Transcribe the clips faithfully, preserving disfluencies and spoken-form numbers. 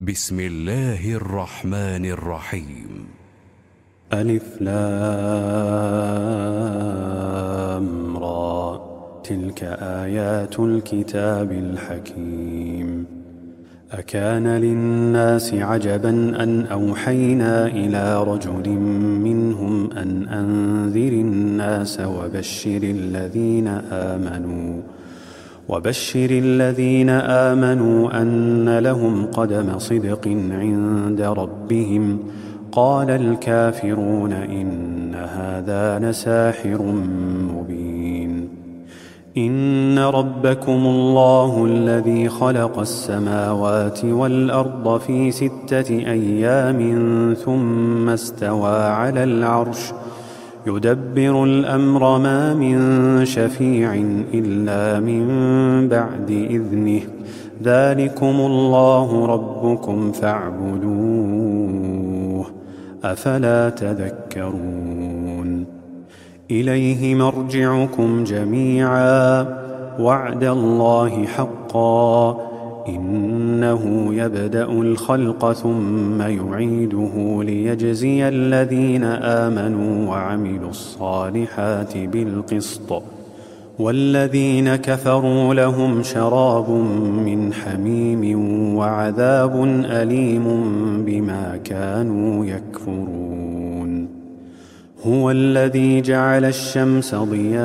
بسم الله الرحمن الرحيم. ألف لام را، تلك آيات الكتاب الحكيم. أكان للناس عجبا أن أوحينا إلى رجل منهم أن أنذر الناس وبشر الذين آمنوا وبشر الذين آمنوا أن لهم قدم صدق عند ربهم. قال الكافرون إن هذا لساحر مبين. إن ربكم الله الذي خلق السماوات والأرض في ستة أيام ثم استوى على العرش يدبر الأمر ما من شفيع إلا من بعد إذنه. ذلكم الله ربكم فاعبدوه أفلا تذكرون. إليه مرجعكم جميعا وعد الله حقا إنه يبدأ الخلق ثم يعيده ليجزي الذين آمنوا وعملوا الصالحات بالقسط، والذين كفروا لهم شراب من حميم وعذاب أليم بما كانوا يكفرون. هو الذي جعل الشمس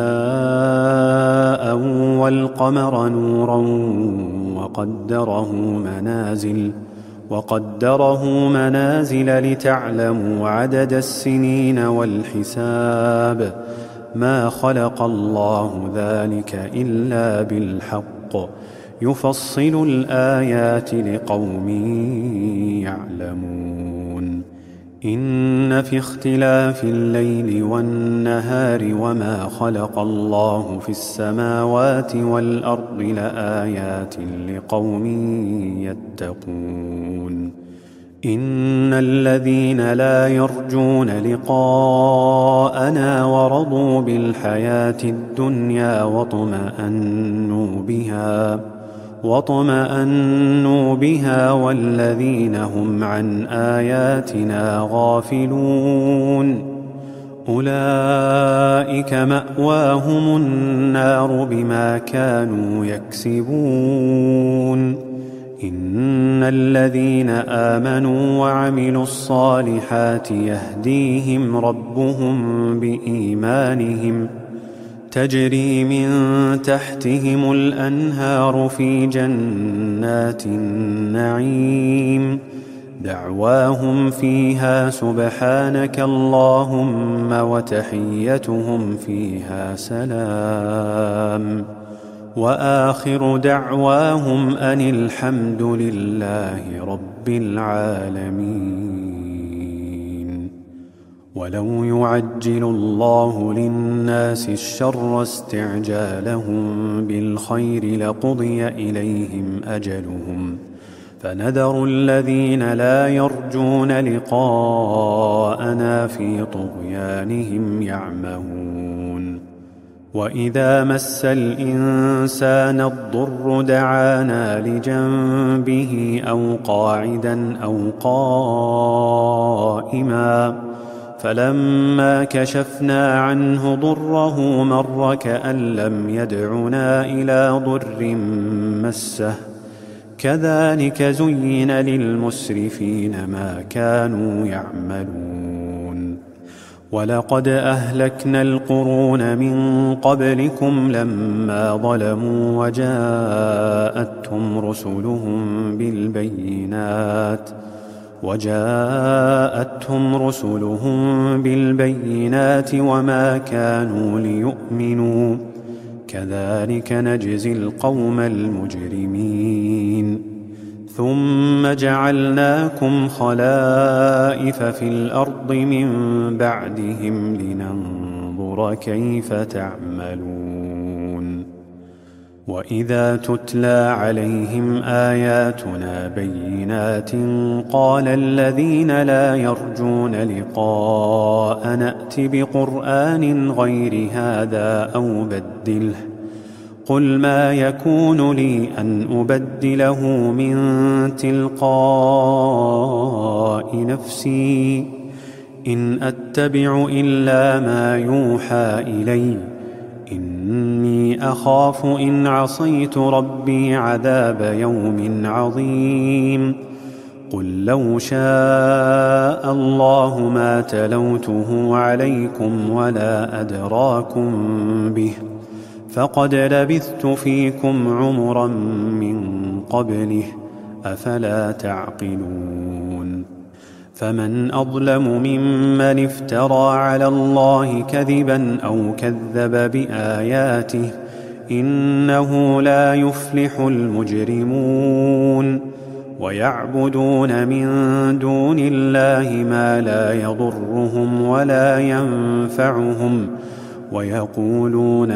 ضياء والقمر نورا وقدره منازل وقدره منازل لتعلموا عدد السنين والحساب. ما خلق الله ذلك إلا بالحق يفصل الآيات لقوم يعلمون. إن في اختلاف الليل والنهار وما خلق الله في السماوات والأرض لآيات لقوم يتقون. إن الذين لا يرجون لقاءنا ورضوا بالحياة الدنيا واطمأنوا بها واطمأنوا بها والذين هم عن آياتنا غافلون أولئك مأواهم النار بما كانوا يكسبون. إن الذين آمنوا وعملوا الصالحات يهديهم ربهم بإيمانهم تجري من تحتهم الأنهار في جنات النعيم. دعواهم فيها سبحانك اللهم وتحيتهم فيها سلام وآخر دعواهم أن الحمد لله رب العالمين. ولو يعجل الله للناس الشر استعجالهم بالخير لقضي إليهم أجلهم فنذر الذين لا يرجون لقاءنا في طغيانهم يعمهون. وإذا مس الإنسان الضر دعانا لجنبه أو قاعدا أو قائما فلما كشفنا عنه ضره مر كأن لم يدعنا إلى ضر مسه. كذلك زين للمسرفين ما كانوا يعملون. ولقد أهلكنا القرون من قبلكم لما ظلموا وجاءتهم رسلهم بالبينات وجاءتهم رسلهم بالبينات وما كانوا ليؤمنوا. كذلك نجزي القوم المجرمين. ثم جعلناكم خلائف في الأرض من بعدهم لننظر كيف تعملون. وإذا تتلى عليهم آياتنا بينات قال الذين لا يرجون لقاء نأت بقرآن غير هذا أو بدله قل ما يكون لي أن أبدله من تلقاء نفسي إن أتبع إلا ما يوحى إلي إني أخاف إن عصيت ربي عذاب يوم عظيم قل لو شاء الله ما تلوته عليكم ولا أدراكم به فقد لبثت فيكم عمرا من قبله أفلا تعقلون فمن أظلم ممن افترى على الله كذبا أو كذب بآياته إنه لا يفلح المجرمون ويعبدون من دون الله ما لا يضرهم ولا ينفعهم ويقولون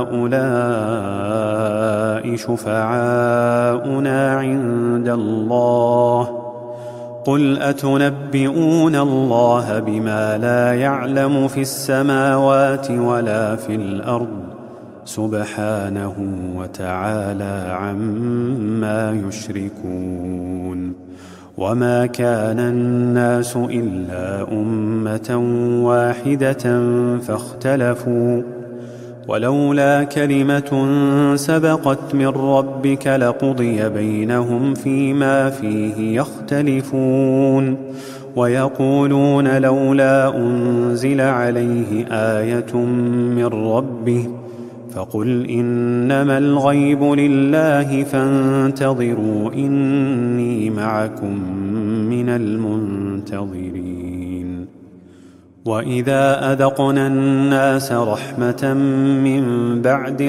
هؤلاء شفعاؤنا عند الله قل أتنبئون الله بما لا يعلم في السماوات ولا في الأرض سبحانه وتعالى عما يشركون وما كان الناس إلا أمة واحدة فاختلفوا ولولا كلمة سبقت من ربك لقضي بينهم فيما فيه يختلفون ويقولون لولا أنزل عليه آية من ربه فقل إنما الغيب لله فانتظروا إني معكم من المنتظرين وإذا أذقنا الناس رحمة من بعد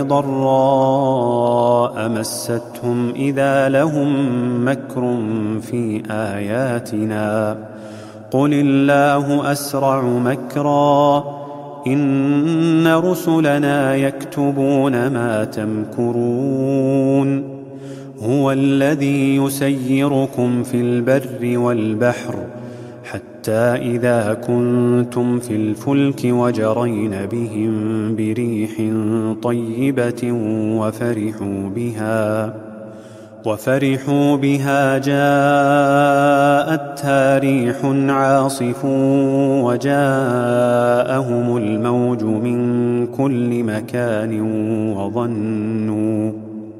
ضراء مستهم إذا لهم مكر في آياتنا قل الله أسرع مكرا إن رسلنا يكتبون ما تمكرون هو الذي يسيركم في البر والبحر حتى إذا كنتم في الفلك وجرين بهم بريح طيبة وفرحوا بها وفرحوا بها جاءتها ريح عاصف وجاءهم الموج من كل مكان وظنوا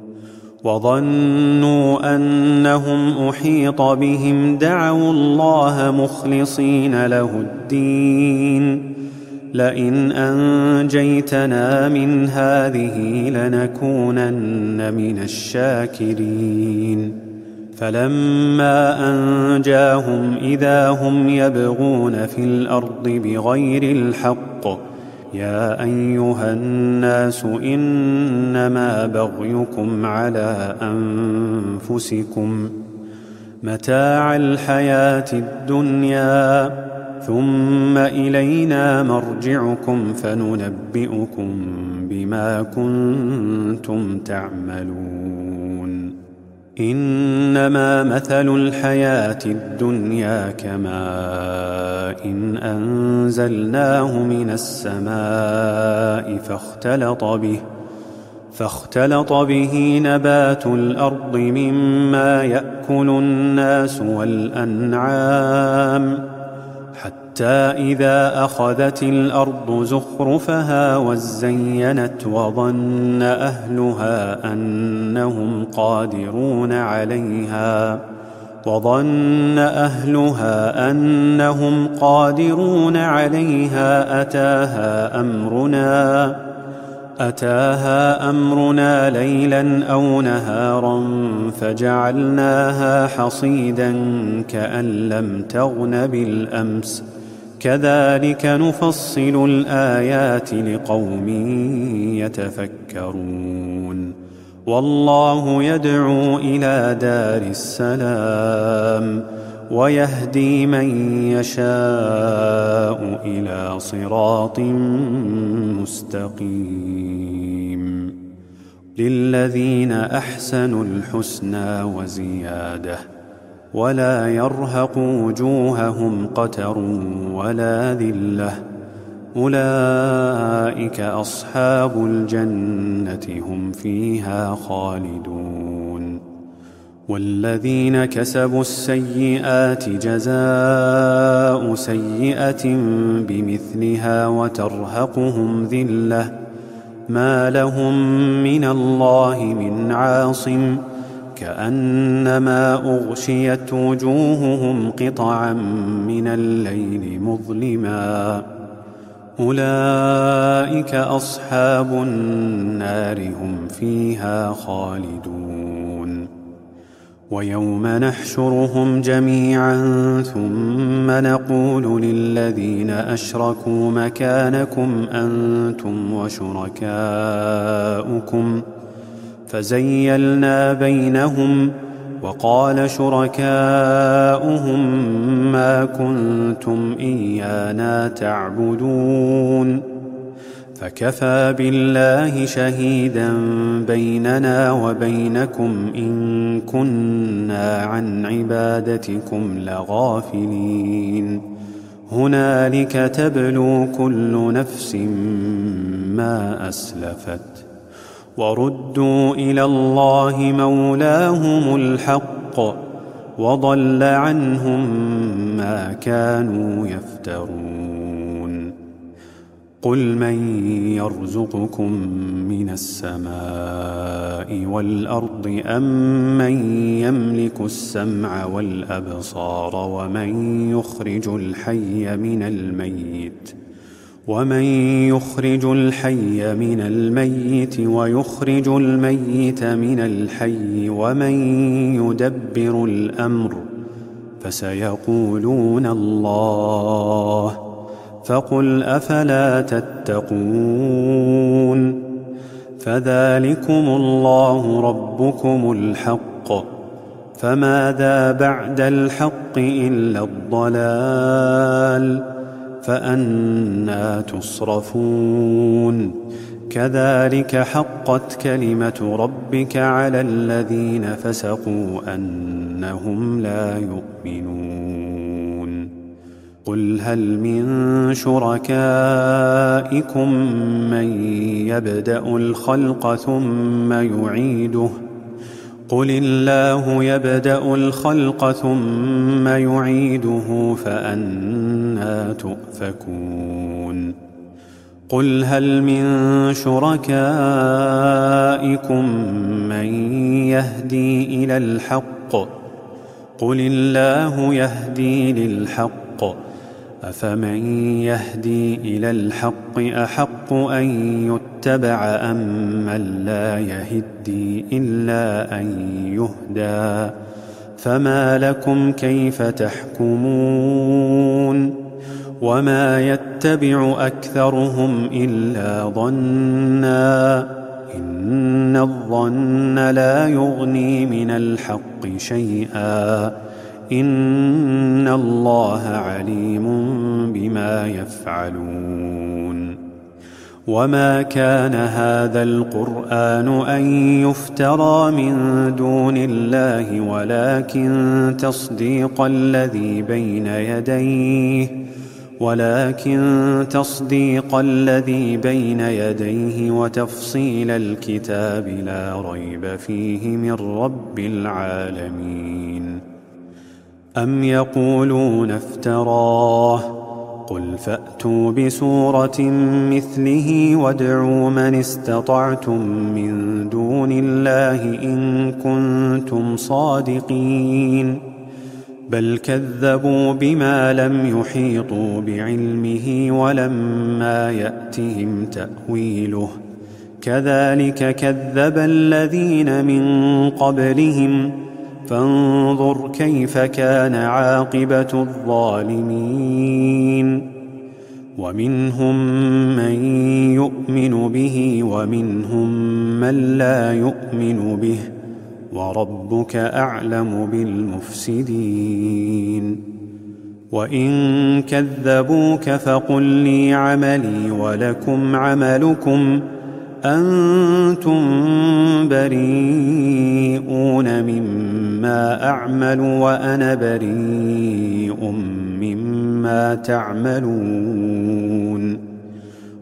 وظنوا أنهم أحيط بهم دعوا الله مخلصين له الدين لئن أنجيتنا من هذه لنكونن من الشاكرين فلما أنجاهم إذا هم يبغون في الأرض بغير الحق يا أيها الناس إنما بغيكم على أنفسكم متاع الحياة الدنيا ثم إلينا مرجعكم فننبئكم بما كنتم تعملون إنما مثل الحياة الدنيا كماء إن أنزلناه من السماء فاختلط به فاختلط به نبات الأرض مما يأكل الناس والأنعام حتى إذا أخذت الأرض زخرفها وزينت وظن أهلها أنهم قادرون عليها وظن أهلها أنهم قادرون عليها أتاها أمرنا أتاها أمرنا ليلا أو نهارا فجعلناها حصيدا كأن لم تغن بالأمس كذلك نفصل الآيات لقوم يتفكرون والله يدعو إلى دار السلام ويهدي من يشاء إلى صراط مستقيم للذين أحسنوا الحسنى وزيادة ولا يرهق وجوههم قتر ولا ذلة أولئك أصحاب الجنة هم فيها خالدون. والذين كسبوا السيئات جزاء سيئة بمثلها وترهقهم ذلة ما لهم من الله من عاصم كأنما أغشيت وجوههم قطعا من الليل مظلما أولئك أصحاب النار هم فيها خالدون. ويوم نحشرهم جميعا ثم نقول للذين أشركوا مكانكم أنتم وشركاؤكم فزيلنا بينهم وقال شركاؤهم ما كنتم إيانا تعبدون فكفى بالله شهيدا بيننا وبينكم إن كنا عن عبادتكم لغافلين هنالك تبلو كل نفس ما أسلفت وردوا إلى الله مولاهم الحق وضل عنهم ما كانوا يفترون. قل من يرزقكم من السماء والأرض أم من يملك السمع والأبصار ومن يخرج الحي من الميت ومن يخرج الحي من الميت ويخرج الميت من الحي ومن يدبر الأمر فسيقولون الله فقل أفلا تتقون. فذلكم الله ربكم الحق فماذا بعد الحق إلا الضلال فأنى تصرفون. كذلك حقت كلمة ربك على الذين فسقوا أنهم لا يؤمنون. قل هل من شركائكم من يبدأ الخلق ثم يعيده قل الله يبدأ الخلق ثم يعيده فأنى تؤفكون. قل هل من شركائكم من يهدي إلى الحق قل الله يهدي للحق أفمن يهدي إلى الحق أحق أن يتبع أم من لا يهدي إلا أن يهدى فما لكم كيف تحكمون. وما يتبع أكثرهم إلا ظنا إن الظن لا يغني من الحق شيئا إن الله عليم بما يفعلون. وما كان هذا القرآن أن يفترى من دون الله ولكن تصديق الذي بين يديه ولكن تصديق الذي بين يديه وتفصيل الكتاب لا ريب فيه من رب العالمين. أم يقولون افتراه قل فأتوا بسورة مثله وادعوا من استطعتم من دون الله إن كنتم صادقين بل كذبوا بما لم يحيطوا بعلمه ولما يأتهم تأويله كذلك كذب الذين من قبلهم فانظر كيف كان عاقبة الظالمين. ومنهم من يؤمن به ومنهم من لا يؤمن به وربك أعلم بالمفسدين. وإن كذبوك فقل لي عملي ولكم عملكم أنتم بريئون مما أعمل وأنا بريء مما تعملون.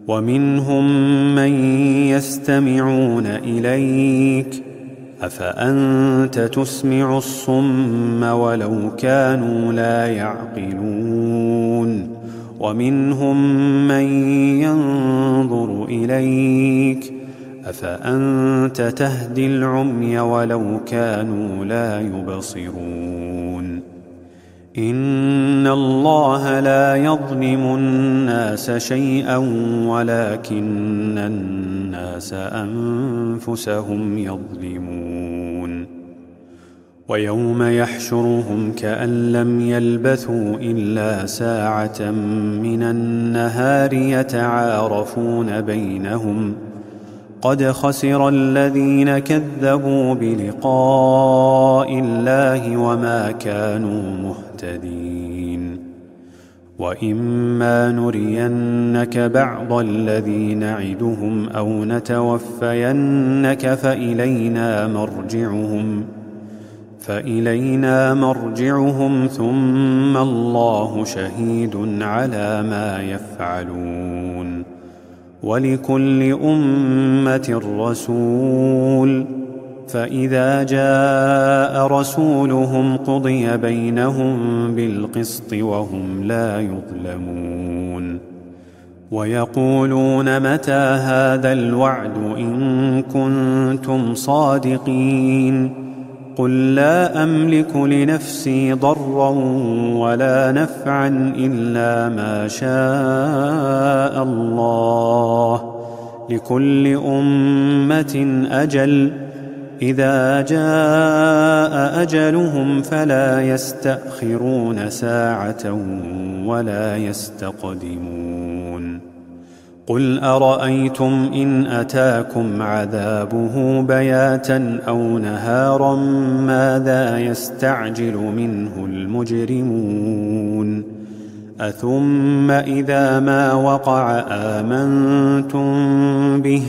ومنهم من يستمعون إليك أفأنت تسمع الصم ولو كانوا لا يعقلون ومنهم من ينظر إليك أفأنت تهدي العمي ولو كانوا لا يبصرون إن الله لا يظلم الناس شيئا ولكن الناس أنفسهم يظلمون ويوم يحشرهم كأن لم يلبثوا إلا ساعة من النهار يتعارفون بينهم قد خسر الذين كذبوا بلقاء الله وما كانوا مهتدين وإما نرينك بعض الذي نعدهم أو نتوفينك فإلينا مرجعهم فإلينا مرجعهم ثم الله شهيد على ما يفعلون ولكل أمة رسول فإذا جاء رسولهم قضي بينهم بالقسط وهم لا يظلمون ويقولون متى هذا الوعد إن كنتم صادقين قل لا أملك لنفسي ضرا ولا نفعا إلا ما شاء الله لكل أمة أجل إذا جاء أجلهم فلا يستأخرون ساعة ولا يستقدمون قل أرأيتم إن أتاكم عذابه بياتا أو نهارا ماذا يستعجل منه المجرمون أثم إذا ما وقع آمنتم به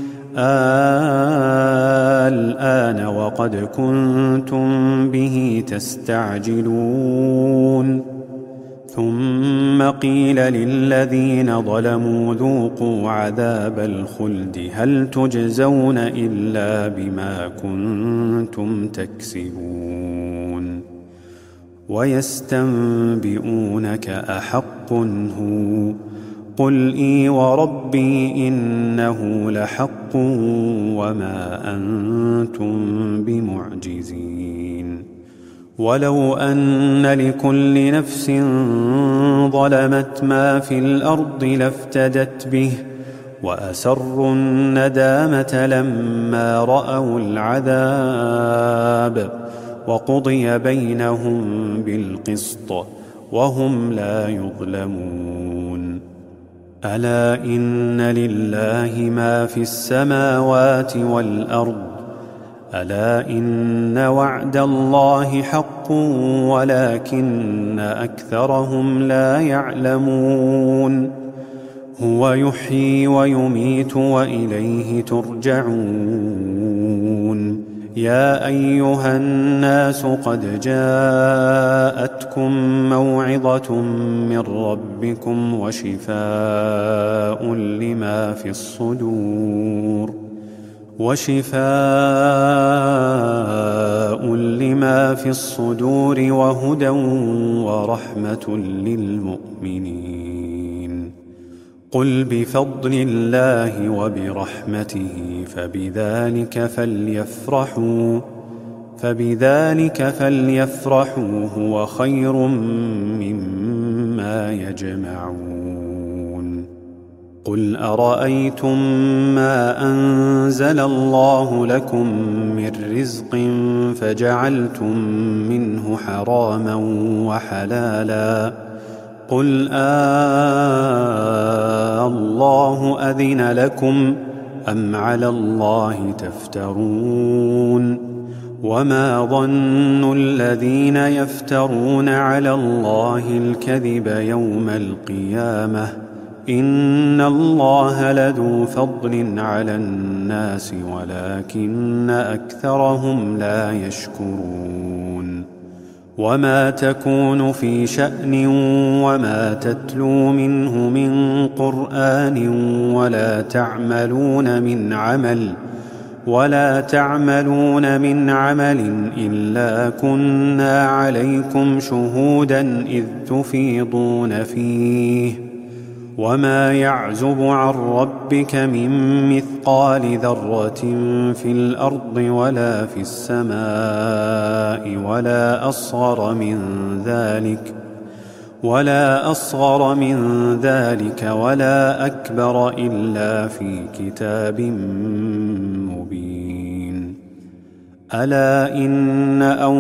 الآن وقد كنتم به تستعجلون ثم قيل للذين ظلموا ذوقوا عذاب الخلد هل تجزون إلا بما كنتم تكسبون ويستنبئونك أحق هو قل إي وربي إنه لحق وما أنتم بمعجزين ولو أن لكل نفس ظلمت ما في الأرض لافتدت به وأسروا الندامة لما رأوا العذاب وقضي بينهم بالقسط وهم لا يظلمون ألا إن لله ما في السماوات والأرض ألا إن وعد الله حق ولكن أكثرهم لا يعلمون هو يحيي ويميت وإليه ترجعون يا أيها الناس قد جاءتكم موعظة من ربكم وشفاء لما في الصدور وشفاء لما في الصدور وهدى ورحمة للمؤمنين قل بفضل الله وبرحمته فبذلك فليفرحوا فبذلك فليفرحوا هو خير مما يجمعون قل أرأيتم ما أنزل الله لكم من رزق فجعلتم منه حراما وحلالا قل آه الله أذن لكم أم على الله تفترون وما ظن الذين يفترون على الله الكذب يوم القيامة إن الله لذو فضل على الناس ولكن أكثرهم لا يشكرون وما تكون في شأن وما تتلو منه من قرآن ولا تعملون من عمل ولا تعملون من عمل إلا كنا عليكم شهودا إذ تفيضون فيه وما يعزب عن ربك من مثقال ذرة في الأرض ولا في السماء ولا أصغر من ذلك ولا أصغر من ذلك ولا أكبر إلا في كتاب مبين. ألا إن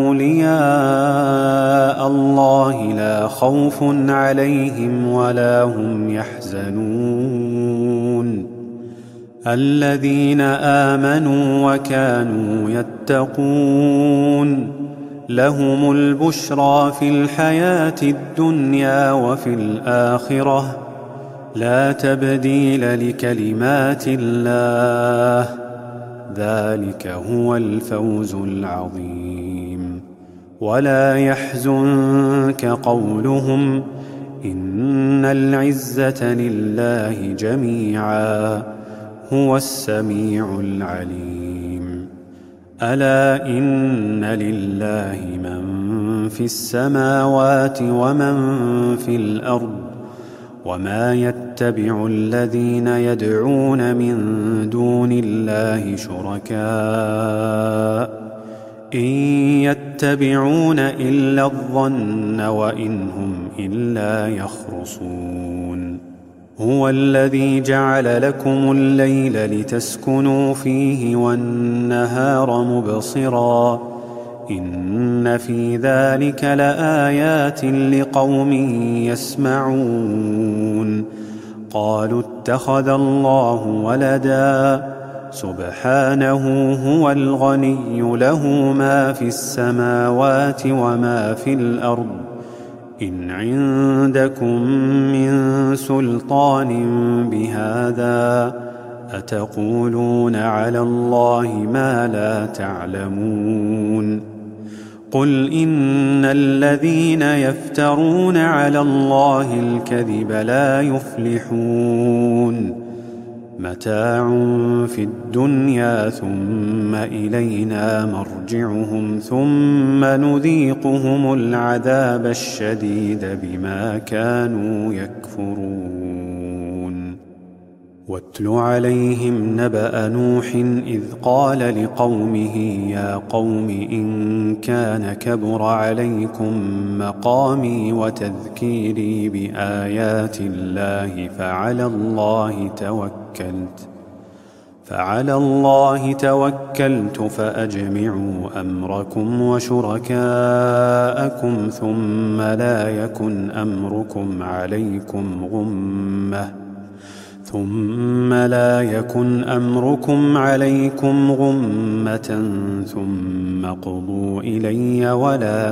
أولياء الله لا خوف عليهم ولا هم يحزنون الذين آمنوا وكانوا يتقون لهم البشرى في الحياة الدنيا وفي الآخرة لا تبديل لكلمات الله ذلك هو الفوز العظيم. ولا يحزنك قولهم إن العزة لله جميعا هو السميع العليم. ألا إن لله من في السماوات ومن في الأرض وما يتبع الذين يدعون من دون الله شركاء إن يتبعون إلا الظن وإن هم إلا يخرصون. هو الذي جعل لكم الليل لتسكنوا فيه والنهار مبصرا إن في ذلك لآيات لقوم يسمعون. قالوا اتخذ الله ولدا سبحانه هو الغني له ما في السماوات وما في الأرض إن عندكم من سلطان بهذا أتقولون على الله ما لا تعلمون. قل إن الذين يفترون على الله الكذب لا يفلحون متاع في الدنيا ثم إلينا مرجعهم ثم نذيقهم العذاب الشديد بما كانوا يكفرون. واتل عليهم نبأ نوح إذ قال لقومه يا قوم إن كان كبر عليكم مقامي وتذكيري بآيات الله فعلى الله توكلت فعلى الله توكلت فأجمعوا أمركم وشركاءكم ثم لا يكن أمركم عليكم غمة ثم لا يكن أمركم عليكم غمة ثم قضوا إلي ولا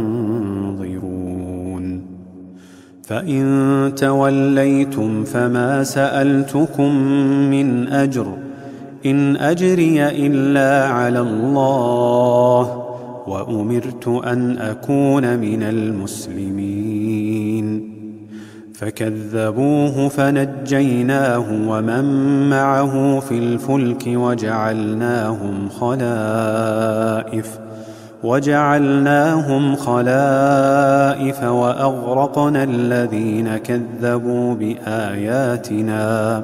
تنظرون. فإن توليتم فما سألتكم من أجر إن أجري إلا على الله وأمرت أن أكون من المسلمين. فكذبوه فنجيناه ومن معه في الفلك وجعلناهم خلائف وجعلناهم خلائف وأغرقنا الذين كذبوا بآياتنا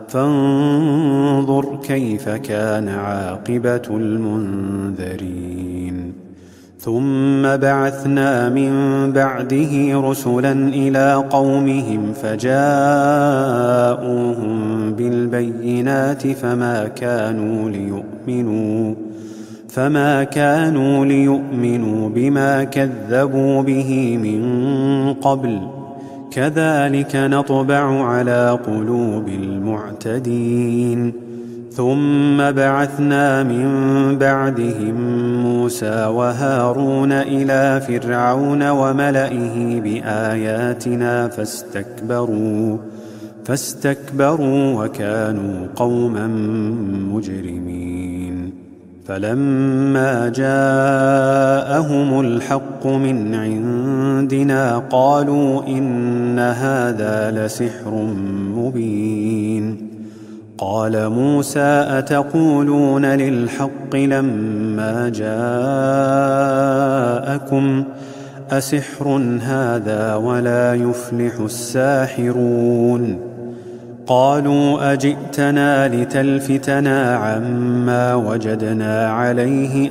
فانظر كيف كان عاقبة المنذرين. ثم بعثنا من بعده رسلا إلى قومهم فجاءوهم بالبينات فما كانوا ليؤمنوا فما كانوا ليؤمنوا بما كذبوا به من قبل كذلك نطبع على قلوب المعتدين. ثم بعثنا من بعدهم موسى وهارون إلى فرعون وملئه بآياتنا فاستكبروا فاستكبروا وكانوا قوما مجرمين. فلما جاءهم الحق من عندنا قالوا إن هذا لسحر مبين. قال موسى أتقولون للحق لما جاءكم أسحر هذا ولا يفلح الساحرون. قالوا أجئتنا لتلفتنا عما وجدنا عليه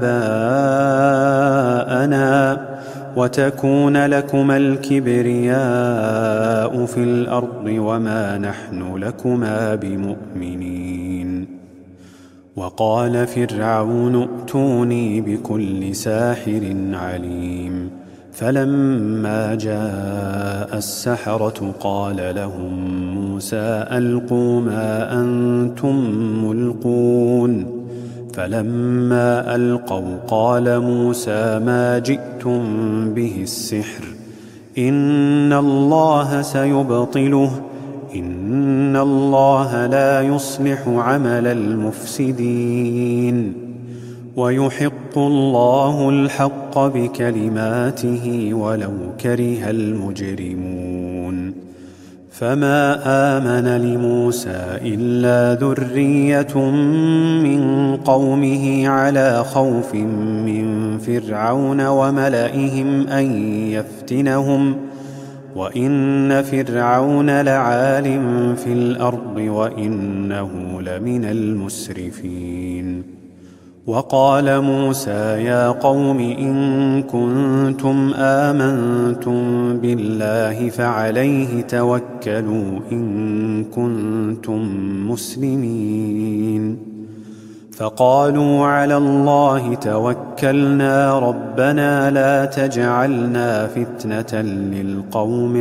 آباءنا وتكون لكما الكبرياء في الأرض وما نحن لكما بمؤمنين. وقال فرعون ائتوني بكل ساحر عليم. فلما جاء السحرة قال لهم موسى ألقوا ما أنتم ملقون. فلما ألقوا قال موسى ما جئتم به السحر إن الله سيبطله إن الله لا يصلح عمل المفسدين ويحق الله الحق بكلماته ولو كره المجرمون. فما آمن لموسى إلا ذرية من قومه على خوف من فرعون وملئهم أن يفتنهم وإن فرعون لعال في الأرض وإنه لمن المسرفين. وقال موسى يا قوم إن كنتم آمنتم بالله فعليه توكلوا إن كنتم مسلمين. فقالوا على الله توكلنا ربنا لا تجعلنا فتنة للقوم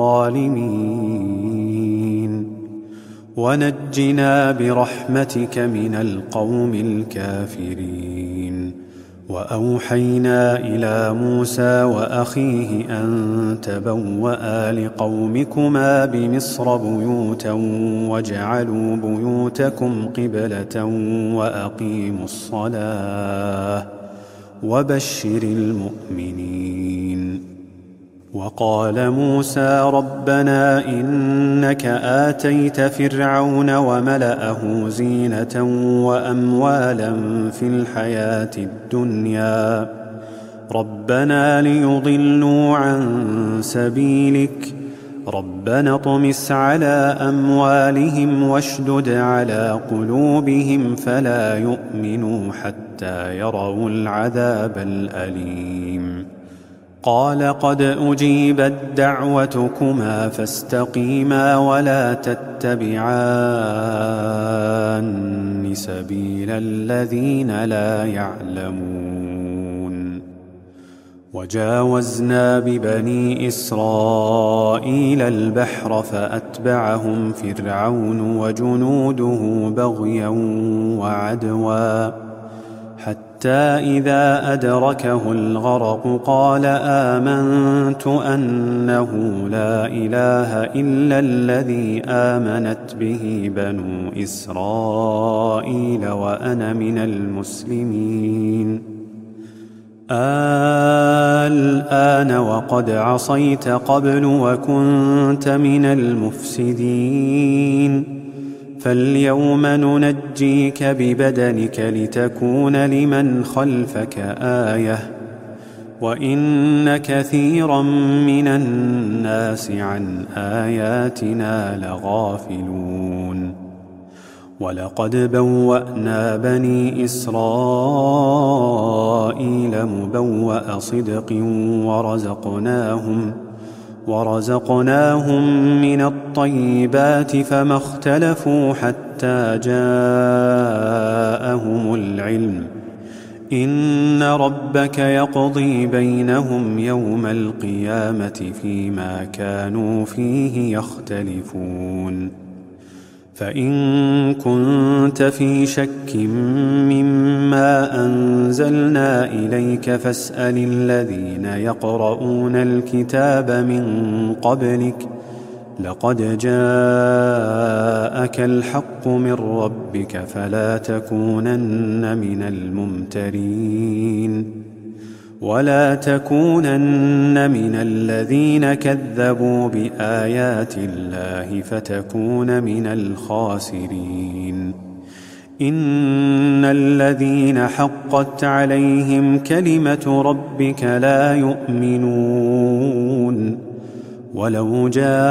الظالمين ونجنا برحمتك من القوم الكافرين. وأوحينا إلى موسى وأخيه أن تبوأ لقومكما بمصر بيوتا واجعلوا بيوتكم قبلة وأقيموا الصلاة وبشر المؤمنين. وقال موسى ربنا إنك آتيت فرعون وملأه زينة وأموالا في الحياة الدنيا ربنا ليضلوا عن سبيلك ربنا اطمس على أموالهم واشدد على قلوبهم فلا يؤمنوا حتى يروا العذاب الأليم. قال قد أجيبت دعوتكما فاستقيما ولا تتبعان سبيل الذين لا يعلمون. وجاوزنا ببني إسرائيل البحر فأتبعهم فرعون وجنوده بغيا وعدوا حتى إذا أدركه الغرق قال آمنت أنه لا إله إلا الذي آمنت به بنو إسرائيل وأنا من المسلمين. الآن وقد عصيت قبل وكنت من المفسدين فاليوم ننجيك ببدنك لتكون لمن خلفك آية وإن كثيرا من الناس عن آياتنا لغافلون. ولقد بوأنا بني إسرائيل مبوأ صدق ورزقناهم ورزقناهم من الطيبات فما اختلفوا حتى جاءهم العلم إن ربك يقضي بينهم يوم القيامة فيما كانوا فيه يختلفون. فإن كنت في شك مما أنزلنا إليك فاسأل الذين يقرؤون الكتاب من قبلك لقد جاءك الحق من ربك فلا تكونن من الممترين ولا تكونن من الذين كذبوا بآيات الله فتكون من الخاسرين إن الذين حقت عليهم كلمة ربك لا يؤمنون ولو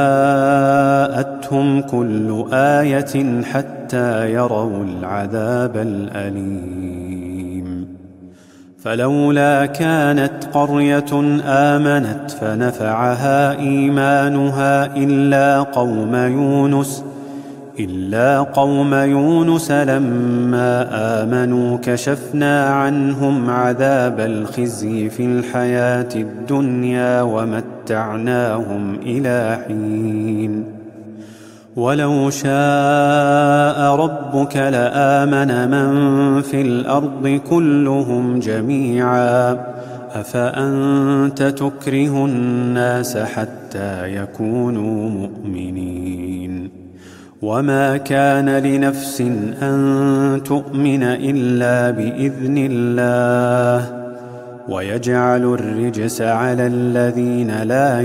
جاءتهم كل آية حتى يروا العذاب الأليم فلولا كانت قرية آمنت فنفعها إيمانها إلا قوم يونس إلا قوم يونس لما آمنوا كشفنا عنهم عذاب الخزي في الحياة الدنيا ومتعناهم إلى حين ولو شاء ربك لآمن من في الأرض كلهم جميعا أفأنت تكره الناس حتى يكونوا مؤمنين وما كان لنفس أن تؤمن إلا بإذن الله ويجعل الرجس على الذين لا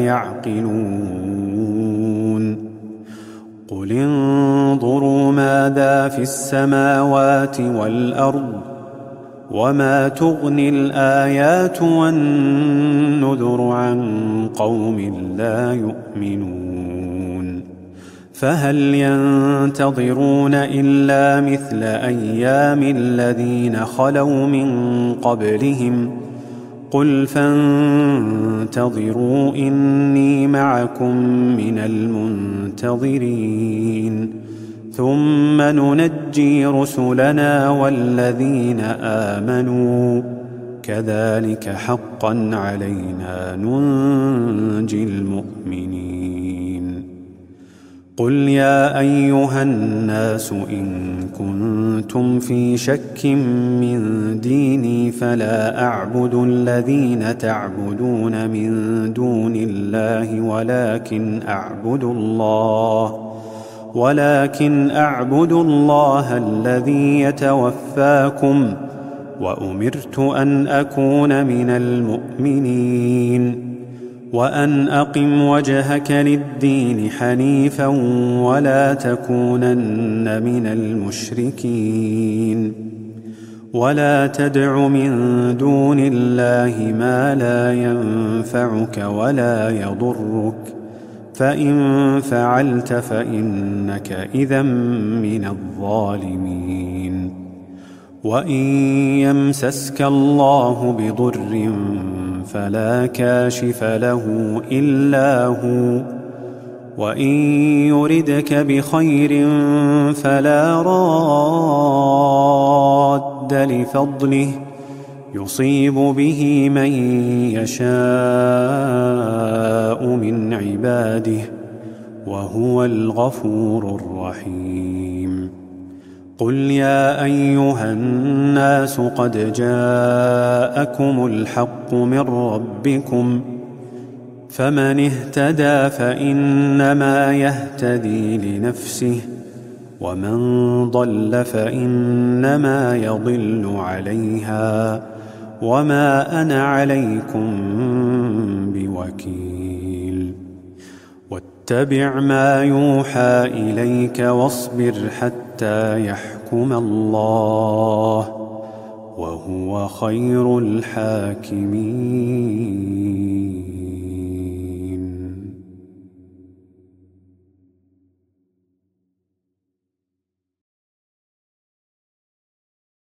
يعقلون قل انظروا ماذا في السماوات والأرض وما تغني الآيات والنذر عن قوم لا يؤمنون فهل ينتظرون إلا مثل أيام الذين خلوا من قبلهم قل فانتظروا إني معكم من المنتظرين ثم ننجي رسلنا والذين آمنوا كذلك حقا علينا ننجي المؤمنين قل يا أيها الناس إن كنتم في شك من ديني فلا أعبد الذين تعبدون من دون الله ولكن أعبد الله ولكن أعبد الله الذي يتوفاكم وأمرت أن أكون من المؤمنين وأن أقم وجهك للدين حنيفا ولا تكونن من المشركين ولا تدع من دون الله ما لا ينفعك ولا يضرك فإن فعلت فإنك إذا من الظالمين وإن يمسسك الله بضر فلا كاشف له إلا هو وإن يردك بخير فلا راد لفضله يصيب به من يشاء من عباده وهو الغفور الرحيم قل يا أيها الناس قد جاءكم الحق من ربكم فمن اهتدى فإنما يهتدي لنفسه ومن ضل فإنما يضل عليها وما أنا عليكم بوكيل واتبع ما يوحى إليك واصبر حتى يحكم الله وهو خير الحاكمين.